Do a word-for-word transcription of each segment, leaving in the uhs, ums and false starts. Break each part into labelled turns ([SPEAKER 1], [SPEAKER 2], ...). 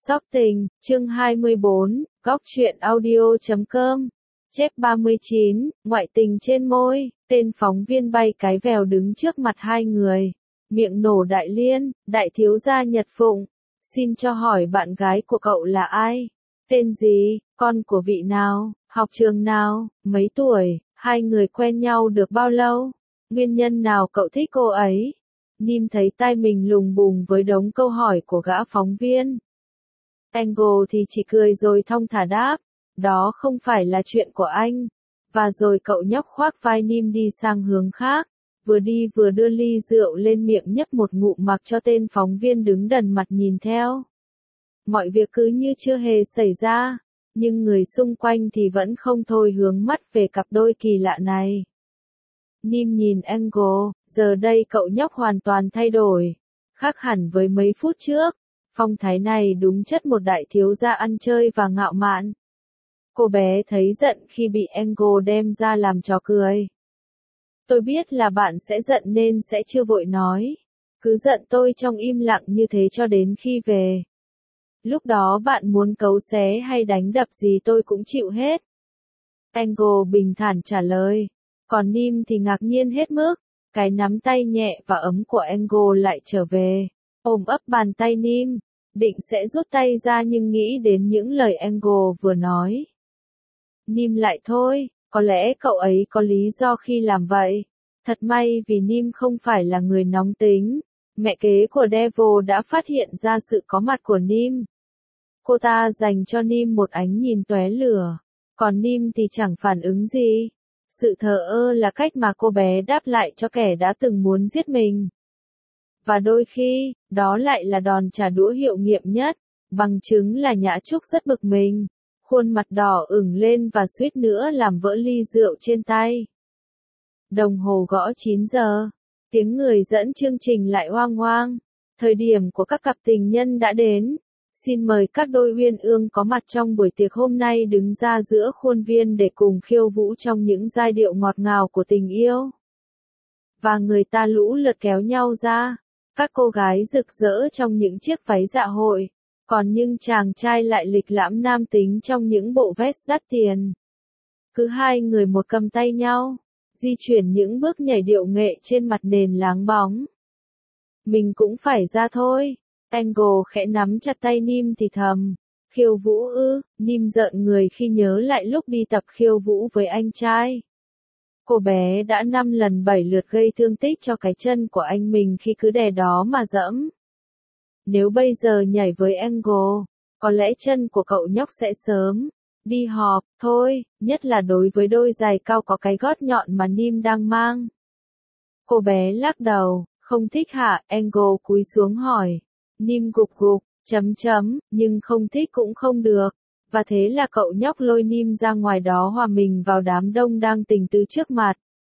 [SPEAKER 1] Sóc Tình, chương hai mươi bốn, góc truyện audio chấm com. Chép ba mươi chín, ngoại tình trên môi, tên phóng viên bay cái vèo đứng trước mặt hai người. Miệng nổ đại liên, đại thiếu gia Nhật Phụng. Xin cho hỏi bạn gái của cậu là ai? Tên gì? Con của vị nào? Học trường nào? Mấy tuổi? Hai người quen nhau được bao lâu? Nguyên nhân nào cậu thích cô ấy? Nim thấy tai mình lùng bùng với đống câu hỏi của gã phóng viên. Angle thì chỉ cười rồi thong thả đáp, đó không phải là chuyện của anh. Và rồi cậu nhóc khoác vai Nim đi sang hướng khác, vừa đi vừa đưa ly rượu lên miệng nhấp một ngụm mặc cho tên phóng viên đứng đần mặt nhìn theo. Mọi việc cứ như chưa hề xảy ra, nhưng người xung quanh thì vẫn không thôi hướng mắt về cặp đôi kỳ lạ này. Nim nhìn Angle, giờ đây cậu nhóc hoàn toàn thay đổi, khác hẳn với mấy phút trước. Phong thái này đúng chất một đại thiếu gia ăn chơi và ngạo mạn. Cô bé thấy giận khi bị Angle đem ra làm trò cười. Tôi biết là bạn sẽ giận nên sẽ chưa vội nói. Cứ giận tôi trong im lặng như thế cho đến khi về. Lúc đó bạn muốn cấu xé hay đánh đập gì tôi cũng chịu hết. Angle bình thản trả lời. Còn Nim thì ngạc nhiên hết mức. Cái nắm tay nhẹ và ấm của Angle lại trở về. Ôm ấp bàn tay Nim. Định sẽ rút tay ra nhưng nghĩ đến những lời Angle vừa nói. Nim lại thôi, có lẽ cậu ấy có lý do khi làm vậy. Thật may vì Nim không phải là người nóng tính. Mẹ kế của Devil đã phát hiện ra sự có mặt của Nim. Cô ta dành cho Nim một ánh nhìn tóe lửa. Còn Nim thì chẳng phản ứng gì. Sự thờ ơ là cách mà cô bé đáp lại cho kẻ đã từng muốn giết mình. Và đôi khi, đó lại là đòn trả đũa hiệu nghiệm nhất, bằng chứng là Nhã Trúc rất bực mình, khuôn mặt đỏ ửng lên và suýt nữa làm vỡ ly rượu trên tay. Đồng hồ gõ chín giờ, tiếng người dẫn chương trình lại hoang hoang, thời điểm của các cặp tình nhân đã đến. Xin mời các đôi uyên ương có mặt trong buổi tiệc hôm nay đứng ra giữa khuôn viên để cùng khiêu vũ trong những giai điệu ngọt ngào của tình yêu. Và người ta lũ lượt kéo nhau ra. Các cô gái rực rỡ trong những chiếc váy dạ hội, còn những chàng trai lại lịch lãm nam tính trong những bộ vest đắt tiền. Cứ hai người một cầm tay nhau, di chuyển những bước nhảy điệu nghệ trên mặt nền láng bóng. Mình cũng phải ra thôi. Angle khẽ nắm chặt tay Nim thì thầm. Khiêu vũ ư? Nim rợn người khi nhớ lại lúc đi tập khiêu vũ với anh trai. Cô bé đã năm lần bảy lượt gây thương tích cho cái chân của anh mình khi cứ đè đó mà dẫm. Nếu bây giờ nhảy với Angle, có lẽ chân của cậu nhóc sẽ sớm đi họp thôi, nhất là đối với đôi giày cao có cái gót nhọn mà Nim đang mang. Cô bé lắc đầu, không thích hả? Angle cúi xuống hỏi. Nim gục gục, chấm chấm, nhưng không thích cũng không được. Và thế là cậu nhóc lôi Nim ra ngoài đó hòa mình vào đám đông đang tình tứ trước mặt.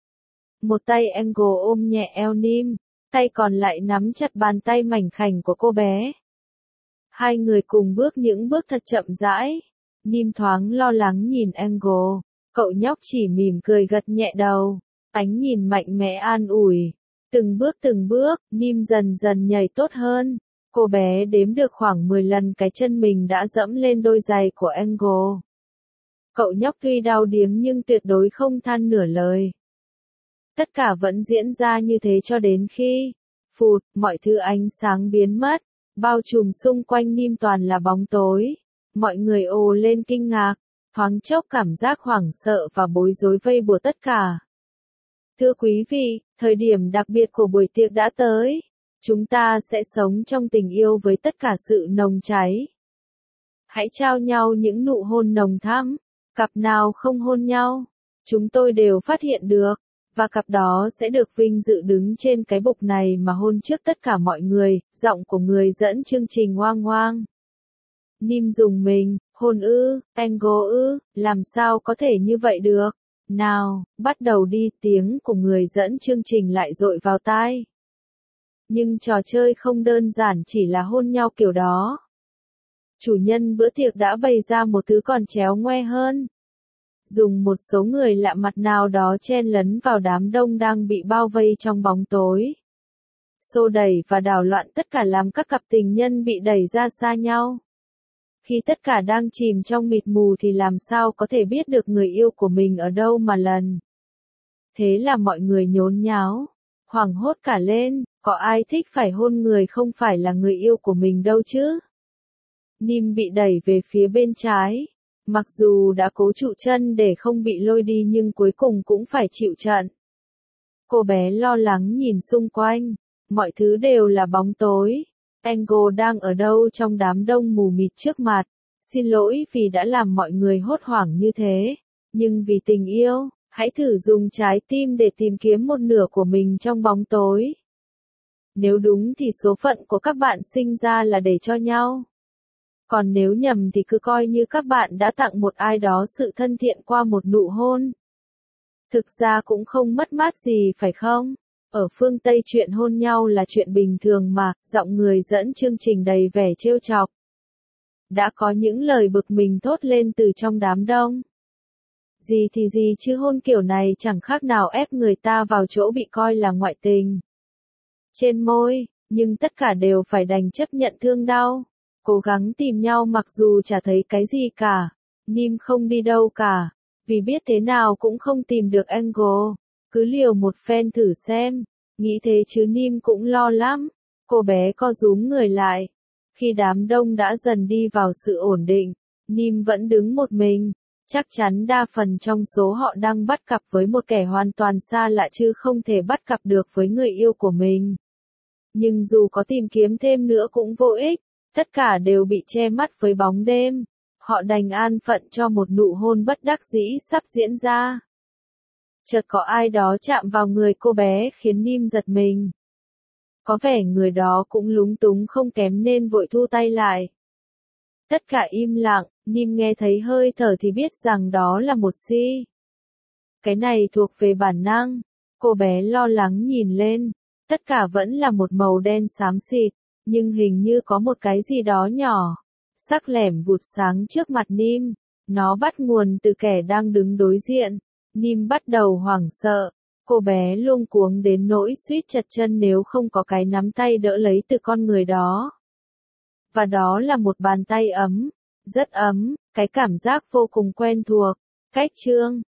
[SPEAKER 1] Một tay Angle ôm nhẹ eo Nim, tay còn lại nắm chặt bàn tay mảnh khảnh của cô bé. Hai người cùng bước những bước thật chậm rãi. Nim thoáng lo lắng nhìn Angle, cậu nhóc chỉ mỉm cười gật nhẹ đầu, ánh nhìn mạnh mẽ an ủi. Từng bước từng bước, Nim dần dần nhảy tốt hơn. Cô bé đếm được khoảng mười lần cái chân mình đã dẫm lên đôi giày của Angle. Cậu nhóc tuy đau điếng nhưng tuyệt đối không than nửa lời. Tất cả vẫn diễn ra như thế cho đến khi, phụt, mọi thứ ánh sáng biến mất, bao trùm xung quanh Nim toàn là bóng tối. Mọi người ồ lên kinh ngạc, thoáng chốc cảm giác hoảng sợ và bối rối vây bùa tất cả. Thưa quý vị, thời điểm đặc biệt của buổi tiệc đã tới. Chúng ta sẽ sống trong tình yêu với tất cả sự nồng cháy. Hãy trao nhau những nụ hôn nồng thắm. Cặp nào không hôn nhau, chúng tôi đều phát hiện được. Và cặp đó sẽ được vinh dự đứng trên cái bục này mà hôn trước tất cả mọi người. Giọng của người dẫn chương trình hoang hoang. Nim dùng mình, hôn ư, Angle ư, làm sao có thể như vậy được. Nào, bắt đầu đi, tiếng của người dẫn chương trình lại dội vào tai. Nhưng trò chơi không đơn giản chỉ là hôn nhau kiểu đó. Chủ nhân bữa tiệc đã bày ra một thứ còn chéo ngoe hơn. Dùng một số người lạ mặt nào đó chen lấn vào đám đông đang bị bao vây trong bóng tối. Xô đẩy và đảo loạn tất cả làm các cặp tình nhân bị đẩy ra xa nhau. Khi tất cả đang chìm trong mịt mù thì làm sao có thể biết được người yêu của mình ở đâu mà lần. Thế là mọi người nhốn nháo, hoảng hốt cả lên, có ai thích phải hôn người không phải là người yêu của mình đâu chứ. Nim bị đẩy về phía bên trái, mặc dù đã cố trụ chân để không bị lôi đi nhưng cuối cùng cũng phải chịu trận. Cô bé lo lắng nhìn xung quanh, mọi thứ đều là bóng tối. Angle đang ở đâu trong đám đông mù mịt trước mặt, xin lỗi vì đã làm mọi người hốt hoảng như thế, nhưng vì tình yêu, hãy thử dùng trái tim để tìm kiếm một nửa của mình trong bóng tối. Nếu đúng thì số phận của các bạn sinh ra là để cho nhau. Còn nếu nhầm thì cứ coi như các bạn đã tặng một ai đó sự thân thiện qua một nụ hôn. Thực ra cũng không mất mát gì phải không? Ở phương Tây chuyện hôn nhau là chuyện bình thường mà, giọng người dẫn chương trình đầy vẻ trêu chọc. Đã có những lời bực mình thốt lên từ trong đám đông. Gì thì gì chứ hôn kiểu này chẳng khác nào ép người ta vào chỗ bị coi là ngoại tình. Trên môi, nhưng tất cả đều phải đành chấp nhận thương đau. Cố gắng tìm nhau mặc dù chả thấy cái gì cả. Nim không đi đâu cả, vì biết thế nào cũng không tìm được Angle. Cứ liều một phen thử xem. Nghĩ thế chứ Nim cũng lo lắm. Cô bé co rúm người lại. Khi đám đông đã dần đi vào sự ổn định, Nim vẫn đứng một mình. Chắc chắn đa phần trong số họ đang bắt cặp với một kẻ hoàn toàn xa lạ chứ không thể bắt cặp được với người yêu của mình. Nhưng dù có tìm kiếm thêm nữa cũng vô ích, tất cả đều bị che mắt với bóng đêm. Họ đành an phận cho một nụ hôn bất đắc dĩ sắp diễn ra. Chợt có ai đó chạm vào người cô bé khiến Nim giật mình. Có vẻ người đó cũng lúng túng không kém nên vội thu tay lại. Tất cả im lặng, Nim nghe thấy hơi thở thì biết rằng đó là một si. Cái này thuộc về bản năng. Cô bé lo lắng nhìn lên. Tất cả vẫn là một màu đen xám xịt, nhưng hình như có một cái gì đó nhỏ, sắc lẻm vụt sáng trước mặt Nim. Nó bắt nguồn từ kẻ đang đứng đối diện. Nim bắt đầu hoảng sợ. Cô bé luống cuống đến nỗi suýt chật chân nếu không có cái nắm tay đỡ lấy từ con người đó. Và đó là một bàn tay ấm, rất ấm, cái cảm giác vô cùng quen thuộc. Cách trương,